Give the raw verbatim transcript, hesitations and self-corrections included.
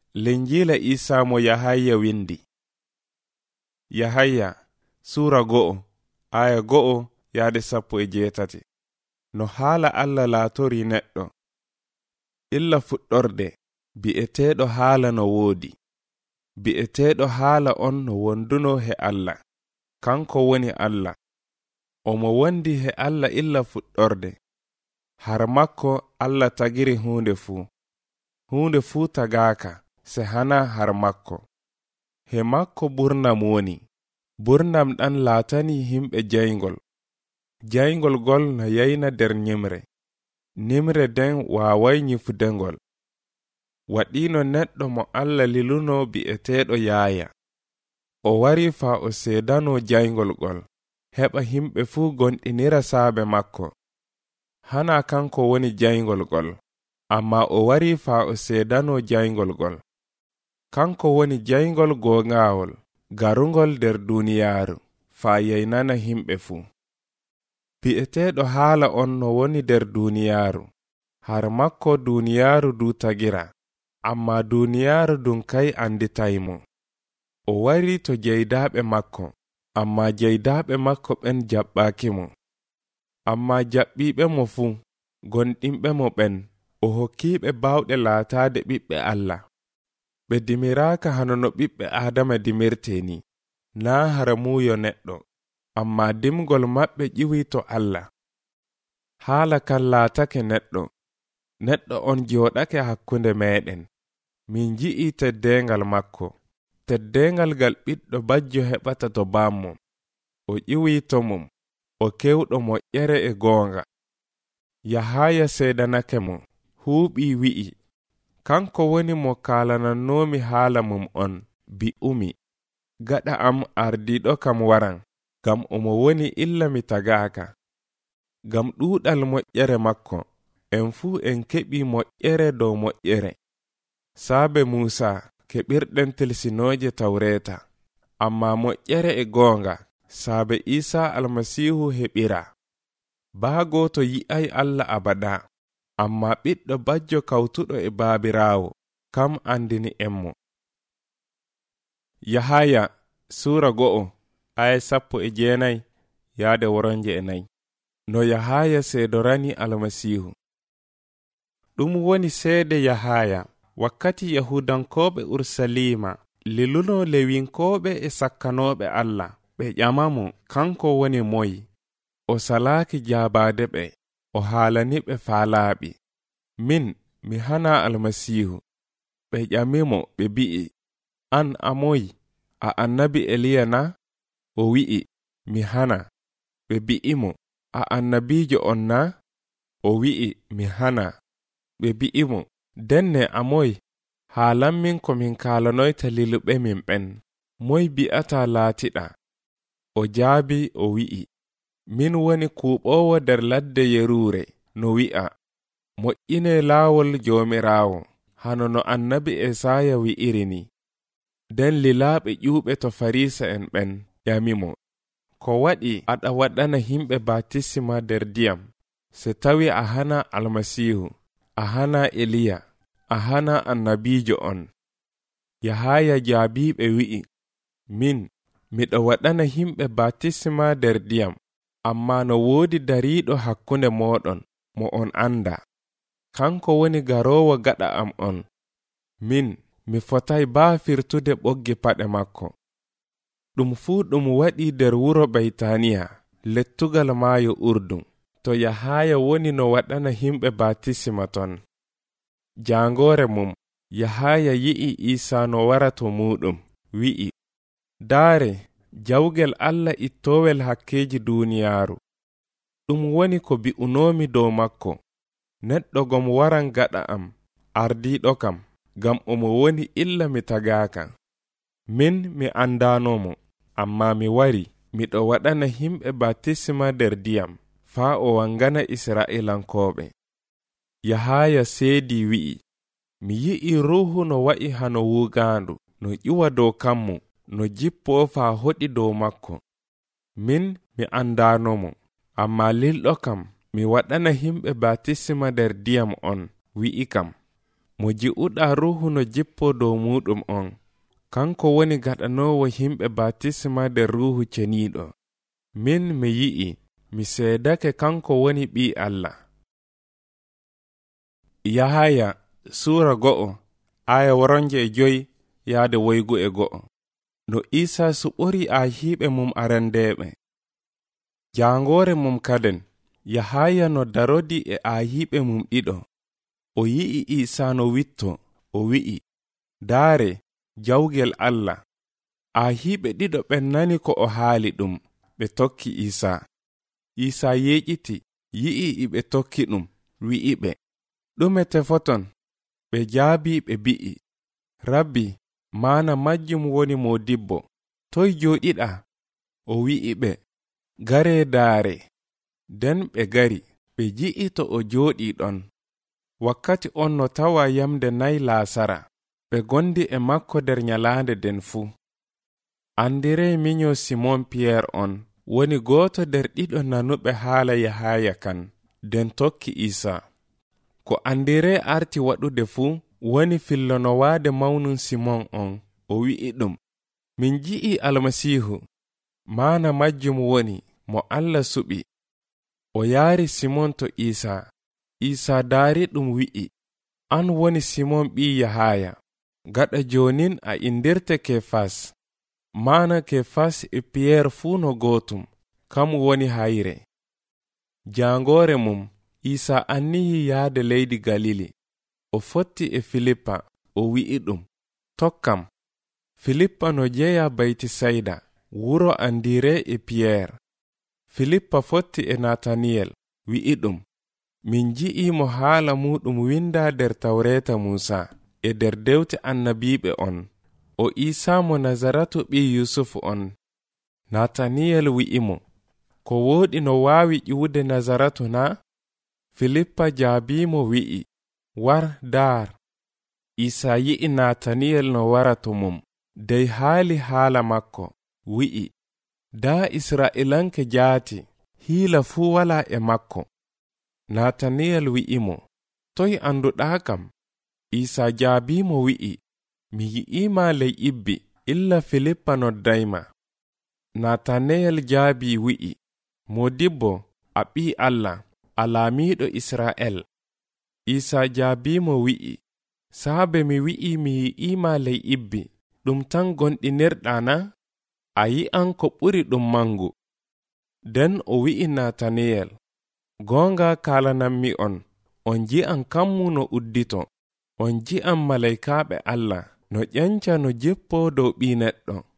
Linjila Isa mo Yahaya windi. Yahaya sura go'o aya go'o yaade sappo e jeetati. No haala Allah laatori neɗɗo. Illa fuɗɗorde bi'eteeɗo haala no woodi. Bi'eteeɗo haala on no wonduno he Allah. Kanko woni Allah. Omo wondi he Allah illa fuɗɗorde. Har makko Allah tagiri hunde fuu. Hunde fuu tagaaka se hana har makko. He makko burnam woni. Burnam ɗan laatani himɓe jayngol. Jayngol gol no yayna der nyimre. Nimre den waaway nyifudengol. Waɗino neɗɗo mo Allah liluno bi'eteeɗo Yaaya. O wari fa o seedano jayngol gol. Heɓa himɓe fuu gonɗinira saabe makko. Hana kanko woni jayngol gol. Amma o wari fa o seedano jayngol gol. Kanko woni jayngol goongawol, garungol der duniyaaru, fa yaynana himɓe fuu. Bi'eteeɗo haala on no woni der duniyaaru. Har makko duniyaaru du tagira, amma duniyaaru dun kay anditaymo. O wari to jeydaaɓe makko, amma jeydaaɓe makko ɓen jaɓɓaakimo. Amma jaɓɓiiɓe mo fuu, gonɗinɓe mo ɓen, o hokkiiɓe bawɗe laataade ɓiɓɓe Allah. Ɓe dimiraaka hano no ɓiɓɓe Adama dimirteni, naa hara muuyo neɗɗo, amma dimgol maɓɓe ƴiwi to Allah. Haala kan laatake neɗɗo. Neɗɗo on jooɗake hakkunde meɗen. Min ji'i teddengal makko. Teddengal gal ɓiɗɗo bajjo heɓata to bammo. O ƴiwi to mum. O kewɗo moƴƴere e goonga. Yahaya seedanake mo. Huuɓi wi'i. Kanko woni mo kaalanannoomi haala mum on, bi'umi. Gaɗa am ardiiɗo kam waran, gam omo woni illa mi tagaaka. Gam ɗuuɗal moƴƴere makko, en fuu en keɓi moƴƴere dow moƴƴere. Saabe Muusa keɓirɗen tilsinooje tawreeta, amma moƴƴere e goonga, saabe Isa almasihu heɓira. Baago to yi'ay Allah abada. Amma ɓiɗɗo bajjo kawtuɗo e baabiraawo, kam andini emmo. Yahaya sura go'o aya sappo e jeenay yaade woronje e nayi. No Yahaya seedorani almasihu. Ɗum woni seede Yahaya wakkati Yahudankooɓe Ursalima liluno lewinkooɓe e sakkanooɓe Allah. Ɓe ƴamamo kanko woni moyi. O salaaki jaabaade ɓe. O haalani ɓe faalaaɓi. Min mi hana almasihu. Ɓe ƴamimo ɓe bi'i, an amoyi, a annabi Eliya na? O wi'i, mi hana. Ɓe bi'imo, a annabijo on na? O wi'i, mi hana. Ɓe bi'imo, denne amoyi, haalanmin ko min kaalanoyta liluɓe min ɓen. Moy bi'ata laatiɗa? O jaabi o wi'i, min woni kuuɓowo der ladde Yeruure, no wi'a, moƴƴine laawol Joomiraawo, hano no annabi Esaya wi'iri ni. Den lilaaɓe ƴuuɓe to Farisa en ɓen ƴamimo, ko waɗi aɗa waɗana himɓe batisima der diyam, se tawi a hana almasihu, a hana Eliya, a hana annabijo on. Yahaya jaabiɓe wi'i, min miɗo waɗana himɓe batisima der diyam, amma no woodi dariiɗo hakkunde mooɗon mo on anda. Kanko woni garoowo gaɗa am on. Min mi fotay baa firtude ɓoggi paɗe makko. Ɗum fuu ɗum waɗi der wuro Baytaniya, lettugal maayo Urdun, to Yahaya woni no waɗana himɓe batisima ton. Jaangoore mum, Yahaya yi'i Isa no wara to muɗum, wi'i, daare, jawgel Allah ittoowel hakkeji duniyaaru. Ɗum woni ko bi'unoomi dow makko. Neɗɗo gom waran gaɗa am, ardiiɗo kam, gam omo woni illa mi tagaaka. Min mi andanomo, amma mi wari, miɗo waɗana himɓe batisima der diyam, faa o wangana Isra'ilankooɓe. Yahaya seedi wi'i, mi yi'i ruhu no wa'i hano wuugaandu, no ƴuwa dow kammu, no jippoo faa hoɗi dow makko. Min mi andanomo, amma lilɗo kam, mi waɗana himɓe batisima der diyam on, wi'i kam, mo ji'uɗa ruhu no jippo dow muɗum on, kanko woni gaɗanowo himɓe batisma nder ruhu ceniiɗo. Min mi yi'i, mi seedake kanko woni ɓii Allah. Yahaya Sura go'o aya woronje e joyi yaade woygu e go'o. No Isa suɓori ahiiɓe mum arandeeɓe. Jaangore mum kaden, Yahaya no darodi e ahiiɓe mum ɗiɗo. O yi'i Isa no witto, o wi'i, daare, jawgel Allah. Ahiiɓe ɗiɗo ɓen nani ko o haali ɗum, ɓe tokki Isa. Isa yeƴiti, yi'i iɓe tokki ɗum, wi'iɓe, ɗume tefoton? Ɓe jaabi ɓe bi'i, Rabbi, mana majjum woni modibbo, toy joɗiɗa? O wi'iɓe, gare daare. Den ɓe gari, ɓe ji'i to o joɗi ɗon. Wakkati on no tawa yamde nayi laasara, ɓe gondi e makko nder nyalaande den fuu. Andire minyo Simon Pierre on, woni gooto nder ɗiɗo nanuɓe haala Yahaya kan, den tokki Isa. Ko Andire arti waɗude fuu, woni fillonowaade mawnum Simon on, o wi'i ɗum, min ji'i Almasiihu, mana majjum woni mo Allah suɓi. O yaari Simon to Isa. Isa daari ɗum wi'i, an woni Simon ɓii Yahaya, gaɗa jonin a indirte Kefas. Mana Kefas e Pierre fuu no gootum, kam woni hayre. Jaangore mum, Isa anniyi yaade leydi Galili. O fotti e Filippa, o wi'i ɗum, tokkam. Filippa no jeya Baytisayda, wuro Andire e Pierre. Filippa fotti e Nataniyel, wi'i ɗum, min ji'i mo haala muɗum winda nder Tawreta Musa e nder dewte annabiɓe on, o Isa mo Nazaratu ɓii Yusuf on. Nataniyel wi'i mo, ko woɗi no waawi ƴiwude Nazaratu na? Filippa jaabimo wi'i, war daar. Isa yi'i Nataniyel no wara to mum, dey haali haala makko, wi'i, daa Isra'ilanke jaati, hiila fuu wala e makko. Nataniyel wi'i mo, toy anduɗaa kam? Isa jaabimo wi'i, mi yi'ima ley ibbi, illa Filippa noddayma. Nataniyel jaabi wi'i, modibbo, a ɓii Allah, a laamiiɗo Isra'el. Isa jaabimo wi'i, saabe mi wi'i mi yi'ima ley ibbi, ɗum tan gonɗinirɗa na? A yi'an ko ɓuri ɗum mangu. Den o wi'i Nataniyel, gonga kalanammi on, on ji'an kammu no uddito, on ji'an malaikaaɓe Allah no ƴanca no jippo dow ɓii neɗɗo.